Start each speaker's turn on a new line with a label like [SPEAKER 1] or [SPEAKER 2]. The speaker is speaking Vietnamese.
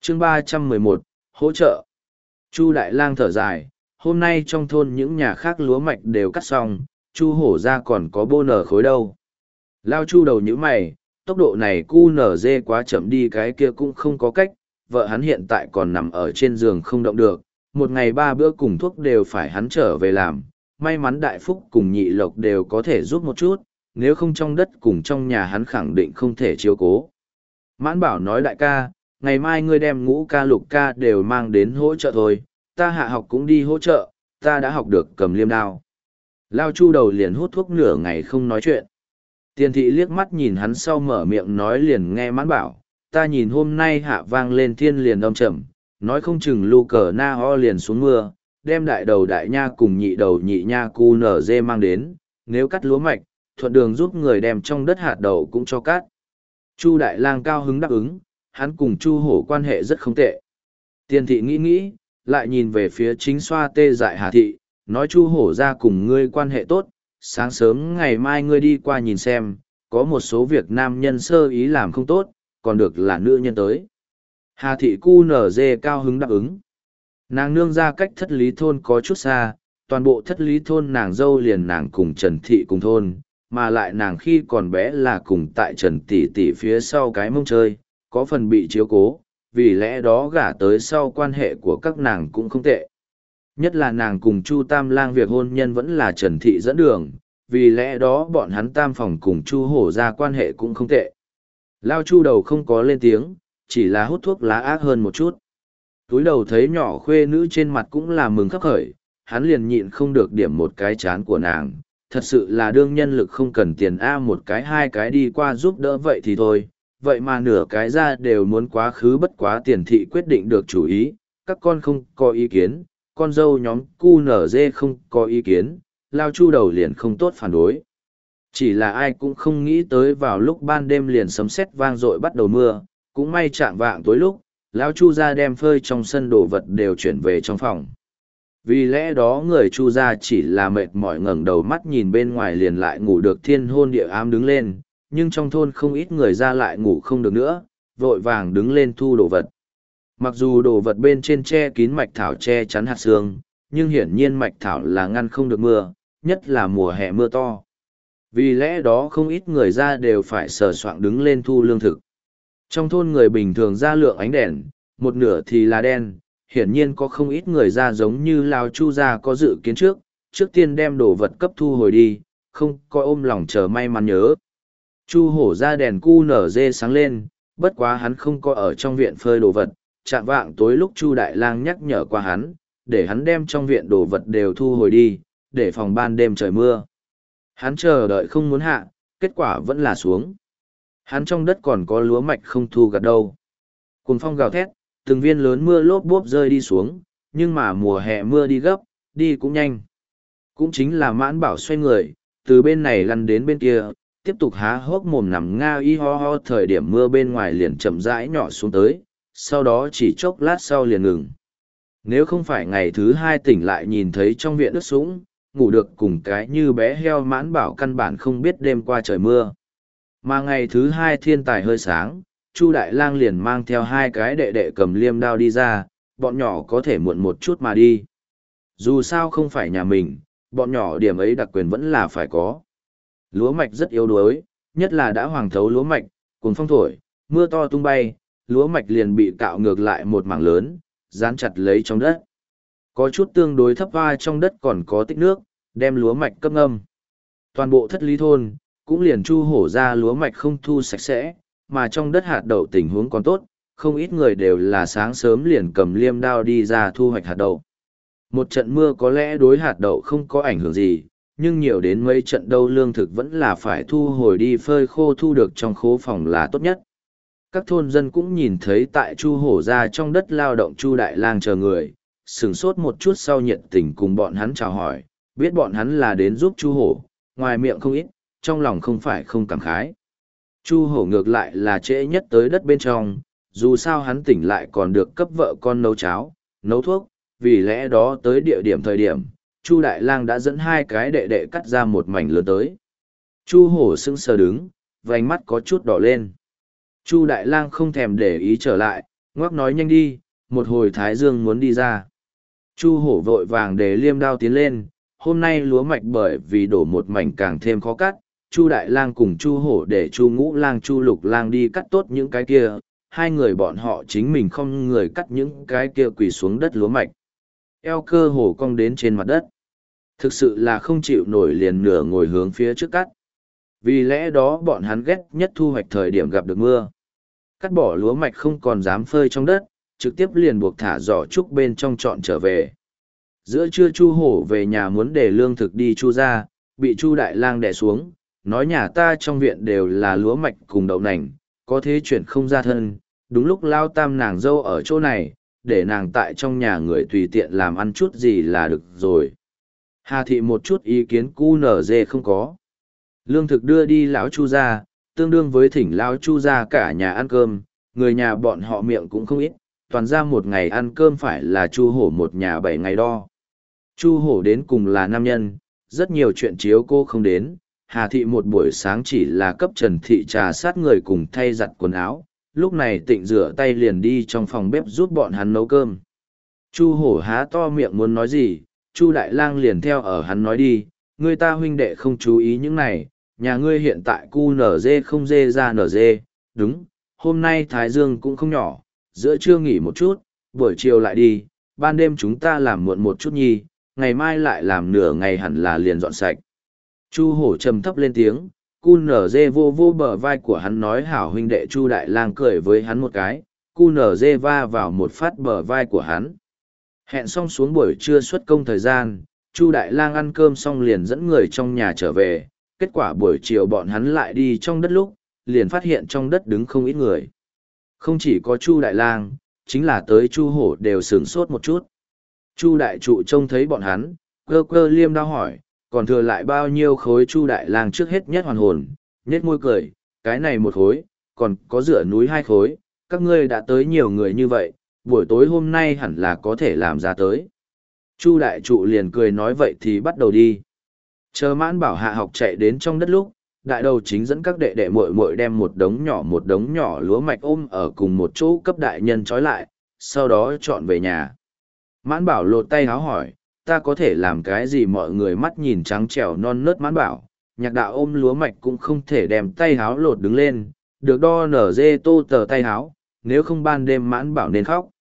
[SPEAKER 1] chương 311, hỗ trợ. Chu Đại Lang thở dài, hôm nay trong thôn những nhà khác lúa mạch đều cắt xong, Chu hổ ra còn có bô nở khối đâu. Lao Chu đầu nhíu mày, tốc độ này cu nở dê quá chậm đi, cái kia cũng không có cách, vợ hắn hiện tại còn nằm ở trên giường không động được, một ngày 3 bữa cùng thuốc đều phải hắn trở về làm, may mắn Đại Phúc cùng Nhị Lộc đều có thể giúp một chút, nếu không trong đất cùng trong nhà hắn khẳng định không thể chiếu cố. Mãn Bảo nói đại ca, ngày mai ngươi đem Ngũ ca Lục ca đều mang đến hỗ trợ thôi, ta hạ học cũng đi hỗ trợ, ta đã học được cầm liêm đao. Lao Chu đầu liền hút thuốc nửa ngày không nói chuyện. Tiền thị liếc mắt nhìn hắn sau mở miệng nói liền nghe Mãn Bảo, ta nhìn hôm nay hạ vang lên thiên liền âm trầm, nói không chừng lu cờ na ho liền xuống mưa, đem đại đầu đại nha cùng nhị đầu nhị nha cu nở dê mang đến, nếu cắt lúa mạch, thuận đường giúp người đem trong đất hạt đậu cũng cho cắt. Chu Đại Lang cao hứng đáp ứng, hắn cùng Chu hổ quan hệ rất không tệ. Tiền thị nghĩ nghĩ, lại nhìn về phía chính xoa tê dại Hà thị, nói Chu hổ ra cùng ngươi quan hệ tốt, sáng sớm ngày mai ngươi đi qua nhìn xem, có một số việc nam nhân sơ ý làm không tốt, còn được là nữ nhân tới. Hà thị cu nở dê cao hứng đáp ứng. Nàng nương ra cách thất lý thôn có chút xa, toàn bộ thất lý thôn nàng dâu liền nàng cùng Trần thị cùng thôn, mà lại nàng khi còn bé là cùng tại Trần tỷ tỷ phía sau cái mông chơi, có phần bị chiếu cố, vì lẽ đó gả tới sau quan hệ của các nàng cũng không tệ. Nhất là nàng cùng Chu Tam Lang việc hôn nhân vẫn là Trần thị dẫn đường, vì lẽ đó bọn hắn tam phòng cùng Chu hổ ra quan hệ cũng không tệ. Lao Chu đầu không có lên tiếng, chỉ là hút thuốc lá ác hơn một chút. Túi đầu thấy nhỏ khuê nữ trên mặt cũng là mừng khắp khởi, hắn liền nhịn không được điểm một cái chán của nàng. Thật sự là đương nhân lực không cần tiền A, một cái hai cái đi qua giúp đỡ vậy thì thôi, vậy mà nửa cái ra đều muốn quá khứ, bất quá Tiền thị quyết định được chủ ý, các con không có ý kiến, con dâu nhóm cu nở dê không có ý kiến, Lao Chu đầu liền không tốt phản đối. Chỉ là ai cũng không nghĩ tới vào lúc ban đêm liền sấm sét vang dội bắt đầu mưa, cũng may chạm vạng tối lúc, Lão Chu gia đem phơi trong sân đồ vật đều chuyển về trong phòng. Vì lẽ đó người Chu gia chỉ là mệt mỏi ngẩng đầu mắt nhìn bên ngoài liền lại ngủ được thiên hôn địa ám đứng lên, nhưng trong thôn không ít người ra lại ngủ không được nữa, vội vàng đứng lên thu đồ vật. Mặc dù đồ vật bên trên che kín mạch thảo che chắn hạt sương, nhưng hiển nhiên mạch thảo là ngăn không được mưa, nhất là mùa hè mưa to. Vì lẽ đó không ít người ra đều phải sờ soạng đứng lên thu lương thực. Trong thôn người bình thường ra lượng ánh đèn, một nửa thì là đen, hiển nhiên có không ít người ra giống như Lao Chu gia có dự kiến trước tiên đem đồ vật cấp thu hồi đi, không có ôm lòng chờ may mắn nhớ. Chu hổ ra đèn cu nở dê sáng lên, bất quá hắn không có ở trong viện phơi đồ vật, chạm vạng tối lúc Chu Đại Lang nhắc nhở qua hắn, để hắn đem trong viện đồ vật đều thu hồi đi, để phòng ban đêm trời mưa. Hắn chờ đợi không muốn hạ, kết quả vẫn là xuống. Hắn trong đất còn có lúa mạch không thu gặt đâu. Cuồng phong gào thét, từng viên lớn mưa lốp bốp rơi đi xuống, nhưng mà mùa hè mưa đi gấp, đi cũng nhanh. Cũng chính là Mãn Bảo xoay người, từ bên này lăn đến bên kia, tiếp tục há hốc mồm nằm nga y ho ho, thời điểm mưa bên ngoài liền chậm rãi nhỏ xuống tới, sau đó chỉ chốc lát sau liền ngừng. Nếu không phải ngày thứ hai tỉnh lại nhìn thấy trong viện ướt sũng, ngủ được cùng cái như bé heo, Mãn Bảo căn bản không biết đêm qua trời mưa. Mà ngày thứ hai thiên tài hơi sáng, Chu Đại Lang liền mang theo hai cái đệ đệ cầm liêm đao đi ra, bọn nhỏ có thể muộn một chút mà đi. Dù sao không phải nhà mình, bọn nhỏ điểm ấy đặc quyền vẫn là phải có. Lúa mạch rất yếu đuối, nhất là đã hoàng thấu lúa mạch, cuồng phong thổi, mưa to tung bay, lúa mạch liền bị cạo ngược lại một mảng lớn, dán chặt lấy trong đất. Có chút tương đối thấp vai trong đất còn có tích nước, đem lúa mạch cấp ngâm. Toàn bộ thất lý thôn, cũng liền Chu hổ ra lúa mạch không thu sạch sẽ, mà trong đất hạt đậu tình huống còn tốt, không ít người đều là sáng sớm liền cầm liêm đao đi ra thu hoạch hạt đậu. Một trận mưa có lẽ đối hạt đậu không có ảnh hưởng gì, nhưng nhiều đến mấy trận đâu lương thực vẫn là phải thu hồi đi phơi khô, thu được trong khố phòng là tốt nhất. Các thôn dân cũng nhìn thấy tại Chu hổ ra trong đất lao động Chu Đại Lang chờ người, sửng sốt một chút sau nhiệt tình cùng bọn hắn chào hỏi, biết bọn hắn là đến giúp Chu hổ, ngoài miệng không ít, trong lòng không phải không cảm khái. Chu hổ ngược lại là trễ nhất tới đất bên trong, dù sao hắn tỉnh lại còn được cấp vợ con nấu cháo, nấu thuốc, vì lẽ đó tới địa điểm thời điểm, Chu Đại Lang đã dẫn hai cái đệ đệ cắt ra một mảnh lớn tới. Chu hổ sững sờ đứng, vành mắt có chút đỏ lên. Chu Đại Lang không thèm để ý trở lại, Ngoác nói nhanh đi, một hồi Thái Dương muốn đi ra. Chu hổ vội vàng để liêm đao tiến lên, hôm nay lúa mạch bởi vì đổ một mảnh càng thêm khó cắt, Chu đại lang cùng Chu hổ để Chu ngũ lang Chu lục lang đi cắt tốt những cái kia, hai người bọn họ chính mình không người cắt những cái kia quỳ xuống đất lúa mạch. Eo cơ hổ cong đến trên mặt đất. Thực sự là không chịu nổi, liền nửa ngồi hướng phía trước cắt. Vì lẽ đó bọn hắn ghét nhất thu hoạch thời điểm gặp được mưa. Cắt bỏ lúa mạch không còn dám phơi trong đất, trực tiếp liền buộc thả giỏ trúc bên trong trọn trở về. Giữa trưa Chu hổ về nhà muốn để lương thực đi Chu ra, bị Chu đại lang đè xuống, nói nhà ta trong viện đều là lúa mạch cùng đậu nành, có thế chuyển không ra thân, đúng lúc lao tam nàng dâu ở chỗ này, để nàng tại trong nhà người tùy tiện làm ăn chút gì là được rồi. Hà thị một chút ý kiến cu nở dê không có. Lương thực đưa đi lão Chu ra, tương đương với thỉnh lão Chu ra cả nhà ăn cơm, người nhà bọn họ miệng cũng không ít, toàn ra một ngày ăn cơm phải là Chu hổ một nhà 7 ngày đo. Chu hổ đến cùng là nam nhân, rất nhiều chuyện chiếu cô không đến. Hà thị một buổi sáng chỉ là cấp Trần thị trà sát người cùng thay giặt quần áo, lúc này tịnh rửa tay liền đi trong phòng bếp giúp bọn hắn nấu cơm. Chu hổ há to miệng muốn nói gì, Chu đại lang liền theo ở hắn nói đi, người ta huynh đệ không chú ý những này, nhà ngươi hiện tại cu nở dê không dê ra nở dê, đúng, hôm nay Thái Dương cũng không nhỏ, giữa trưa nghỉ một chút, buổi chiều lại đi, ban đêm chúng ta làm muộn một chút nhi, ngày mai lại làm nửa ngày hẳn là liền dọn sạch. Chu hổ trầm thấp lên tiếng, cu nở dê vô vô bờ vai của hắn nói hảo huynh đệ. Chu đại lang cười với hắn một cái, cu nở dê va vào một phát bờ vai của hắn. Hẹn xong xuống buổi trưa xuất công thời gian, Chu đại lang ăn cơm xong liền dẫn người trong nhà trở về, kết quả buổi chiều bọn hắn lại đi trong đất lúc, liền phát hiện trong đất đứng không ít người. Không chỉ có Chu đại lang, chính là tới Chu hổ đều sửng sốt một chút. Chu đại trụ trông thấy bọn hắn, cơ cơ liêm đao hỏi, còn thừa lại bao nhiêu khối? Chu đại lang trước hết nhất hoàn hồn, nhếch môi cười, cái này một khối, còn có dựa núi 2 khối, các ngươi đã tới nhiều người như vậy, buổi tối hôm nay hẳn là có thể làm ra tới. Chu đại trụ liền cười nói vậy thì bắt đầu đi. Chờ Mãn Bảo hạ học chạy đến trong đất lúc, đại đầu chính dẫn các đệ đệ muội muội đem một đống nhỏ lúa mạch ôm ở cùng một chỗ cấp đại nhân trói lại, sau đó chọn về nhà. Mãn Bảo lột tay háo hỏi, ta có thể làm cái gì? Mọi người mắt nhìn trắng trẻo non nớt Mãn Bảo, Nhạc Đạo ôm lúa mạch cũng không thể đem tay háo lột đứng lên, được đo nở dê tô tờ tay háo, nếu không ban đêm Mãn Bảo nên khóc.